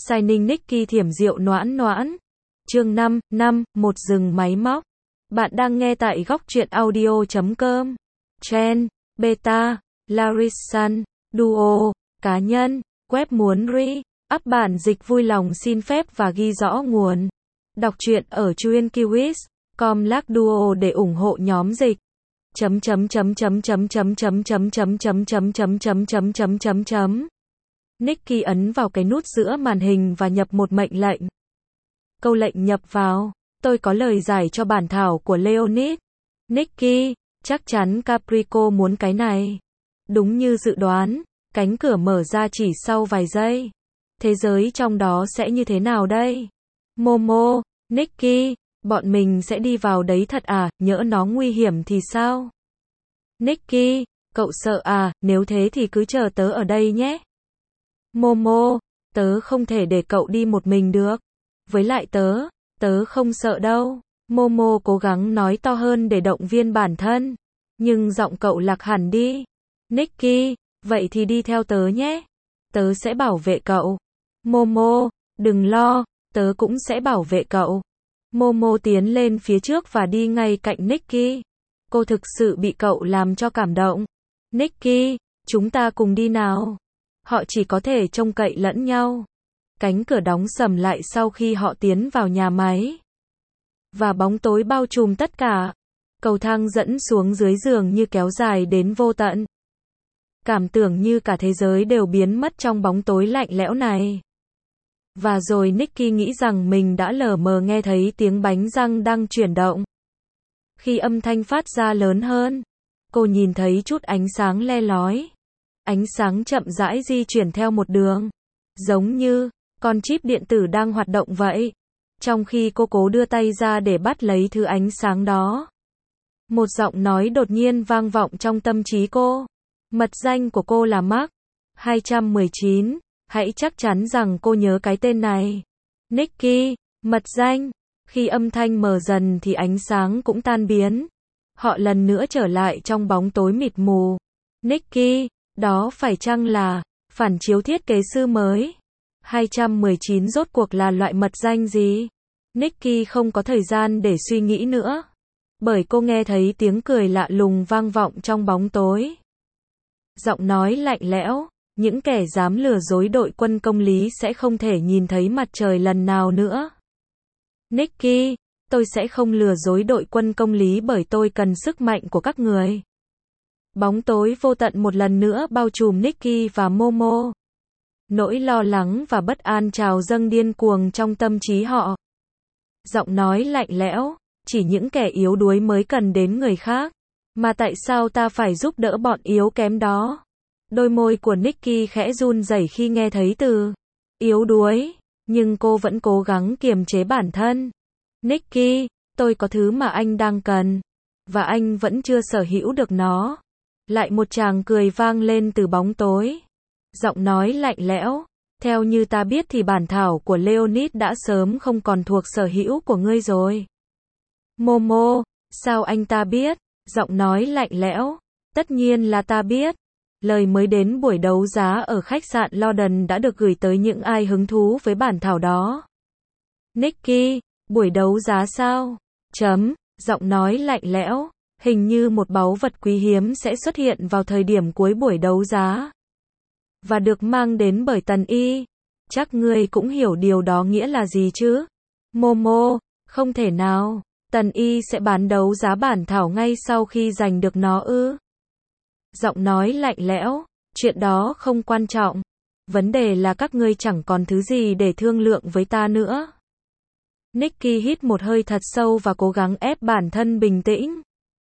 Signing Nicky thiểm rượu noãn noãn. Chương 5, một rừng máy móc. Bạn đang nghe tại góc truyện audio.com. Trend, Beta, Larisan, Duo, cá nhân, web muốn up bản dịch vui lòng xin phép và ghi rõ nguồn. Đọc truyện ở truyện.kiwis.com Duo để ủng hộ nhóm dịch. Nicky ấn vào cái nút giữa màn hình và nhập một mệnh lệnh. Câu lệnh nhập vào: tôi có lời giải cho bản thảo của Leonid. Nicky, chắc chắn Caprico muốn cái này. Đúng như dự đoán, cánh cửa mở ra chỉ sau vài giây. Thế giới trong đó sẽ như thế nào đây? Momo, Nicky, bọn mình sẽ đi vào đấy thật à, nhỡ nó nguy hiểm thì sao? Nicky, cậu sợ à, nếu thế thì cứ chờ tớ ở đây nhé. Momo, tớ không thể để cậu đi một mình được. Với lại tớ không sợ đâu. Momo cố gắng nói to hơn để động viên bản thân. Nhưng giọng cậu lạc hẳn đi. Nicky, vậy thì đi theo tớ nhé. Tớ sẽ bảo vệ cậu. Momo, đừng lo, tớ cũng sẽ bảo vệ cậu. Momo tiến lên phía trước và đi ngay cạnh Nicky. Cô thực sự bị cậu làm cho cảm động. Nicky, chúng ta cùng đi nào. Họ chỉ có thể trông cậy lẫn nhau. Cánh cửa đóng sầm lại sau khi họ tiến vào nhà máy. Và bóng tối bao trùm tất cả. Cầu thang dẫn xuống dưới giường như kéo dài đến vô tận. Cảm tưởng như cả thế giới đều biến mất trong bóng tối lạnh lẽo này. Và rồi Nicky nghĩ rằng mình đã lờ mờ nghe thấy tiếng bánh răng đang chuyển động. Khi âm thanh phát ra lớn hơn, cô nhìn thấy chút ánh sáng le lói. Ánh sáng chậm rãi di chuyển theo một đường. Giống như con chip điện tử đang hoạt động vậy. Trong khi cô cố đưa tay ra để bắt lấy thứ ánh sáng đó, một giọng nói đột nhiên vang vọng trong tâm trí cô. Mật danh của cô là Mark 219. Hãy chắc chắn rằng cô nhớ cái tên này. Nicky, mật danh. Khi âm thanh mờ dần thì ánh sáng cũng tan biến. Họ lần nữa trở lại trong bóng tối mịt mù. Nicky, đó phải chăng là phản chiếu thiết kế sư mới? 219 rốt cuộc là loại mật danh gì? Nicky không có thời gian để suy nghĩ nữa. Bởi cô nghe thấy tiếng cười lạ lùng vang vọng trong bóng tối. Giọng nói lạnh lẽo, những kẻ dám lừa dối đội quân công lý sẽ không thể nhìn thấy mặt trời lần nào nữa. Nicky, tôi sẽ không lừa dối đội quân công lý bởi tôi cần sức mạnh của các người. Bóng tối vô tận một lần nữa bao trùm Nicky và Momo. Nỗi lo lắng và bất an trào dâng điên cuồng trong tâm trí họ. Giọng nói lạnh lẽo, chỉ những kẻ yếu đuối mới cần đến người khác. Mà tại sao ta phải giúp đỡ bọn yếu kém đó? Đôi môi của Nicky khẽ run rẩy khi nghe thấy từ yếu đuối, nhưng cô vẫn cố gắng kiềm chế bản thân. Nicky, tôi có thứ mà anh đang cần, và anh vẫn chưa sở hữu được nó. Lại một tràng cười vang lên từ bóng tối. Giọng nói lạnh lẽo, theo như ta biết thì bản thảo của Leonid đã sớm không còn thuộc sở hữu của ngươi rồi. Momo, sao anh ta biết? Giọng nói lạnh lẽo, tất nhiên là ta biết. Lời mới đến buổi đấu giá ở khách sạn London đã được gửi tới những ai hứng thú với bản thảo đó. Nicky, buổi đấu giá sao? Giọng nói lạnh lẽo, hình như một báu vật quý hiếm sẽ xuất hiện vào thời điểm cuối buổi đấu giá. Và được mang đến bởi Tần Y. Chắc ngươi cũng hiểu điều đó nghĩa là gì chứ? Momo, không thể nào. Tần Y sẽ bán đấu giá bản thảo ngay sau khi giành được nó ư? Giọng nói lạnh lẽo, chuyện đó không quan trọng. Vấn đề là các ngươi chẳng còn thứ gì để thương lượng với ta nữa. Nicky hít một hơi thật sâu và cố gắng ép bản thân bình tĩnh.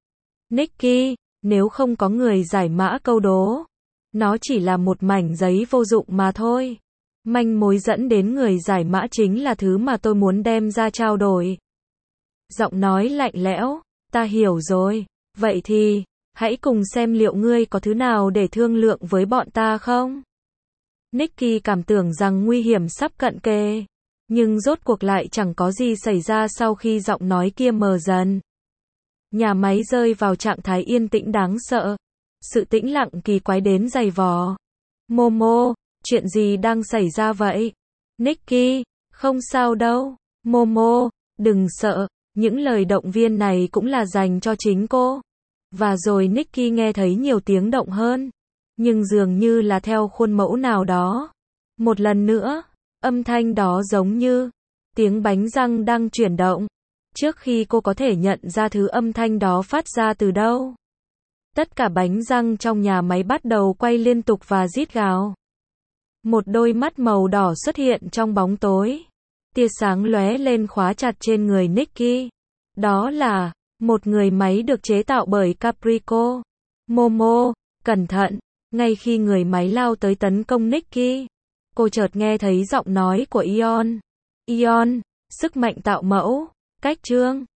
Nicky, nếu không có người giải mã câu đố, nó chỉ là một mảnh giấy vô dụng mà thôi. Manh mối dẫn đến người giải mã chính là thứ mà tôi muốn đem ra trao đổi. Giọng nói lạnh lẽo, ta hiểu rồi. Vậy thì, hãy cùng xem liệu ngươi có thứ nào để thương lượng với bọn ta không? Nicky cảm tưởng rằng nguy hiểm sắp cận kề. Nhưng rốt cuộc lại chẳng có gì xảy ra sau khi giọng nói kia mờ dần. Nhà máy rơi vào trạng thái yên tĩnh đáng sợ. Sự tĩnh lặng kỳ quái đến dày vò. Momo, chuyện gì đang xảy ra vậy? Nicky, không sao đâu. Momo, đừng sợ, những lời động viên này cũng là dành cho chính cô. Và rồi Nicky nghe thấy nhiều tiếng động hơn, nhưng dường như là theo khuôn mẫu nào đó. Một lần nữa, âm thanh đó giống như tiếng bánh răng đang chuyển động. Trước khi cô có thể nhận ra thứ âm thanh đó phát ra từ đâu, tất cả bánh răng trong nhà máy bắt đầu quay liên tục và rít gào. Một đôi mắt màu đỏ xuất hiện trong bóng tối. Tia sáng lóe lên khóa chặt trên người Nicky. Đó là một người máy được chế tạo bởi Caprico. Momo, cẩn thận. Ngay khi người máy lao tới tấn công Nicky, cô chợt nghe thấy giọng nói của Ion. Ion, sức mạnh tạo mẫu, cách trương.